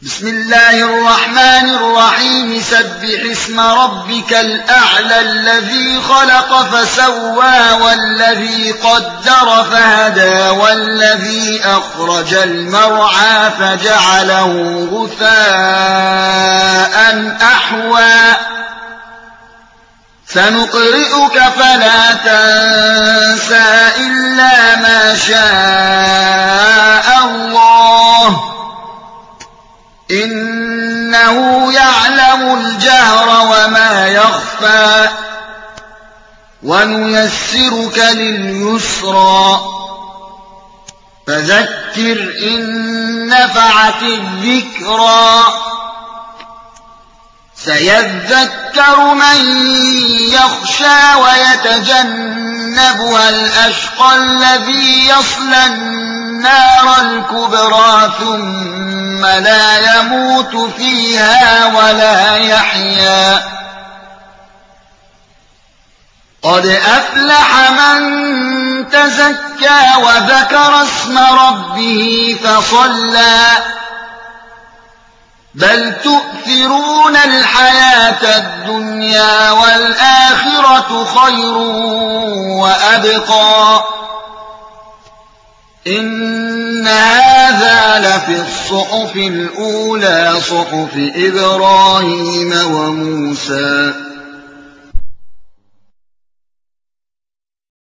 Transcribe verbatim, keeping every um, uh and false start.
بسم الله الرحمن الرحيم سبح اسم ربك الأعلى الذي خلق فسوى والذي قدر فهدى والذي أخرج المرعى فجعله غثاء أحوى سنقرئك فلا تنسى إلا ما شاء الله إنه يعلم الجهر وما يخفى ونيسرك لليسرى فذكر إن نفعت الذكرى سيذكر من يخشى ويتجنبها الأشقى الذي يصلى النار الكبرى ثم لا يموت فيها ولا يحيا قد أفلح من تزكى وذكر اسم ربه فصلى بل تؤثرون الحياة الدنيا والآخرة خير وأبقى إن هذا لفي الصحف الأولى صحف إبراهيم وموسى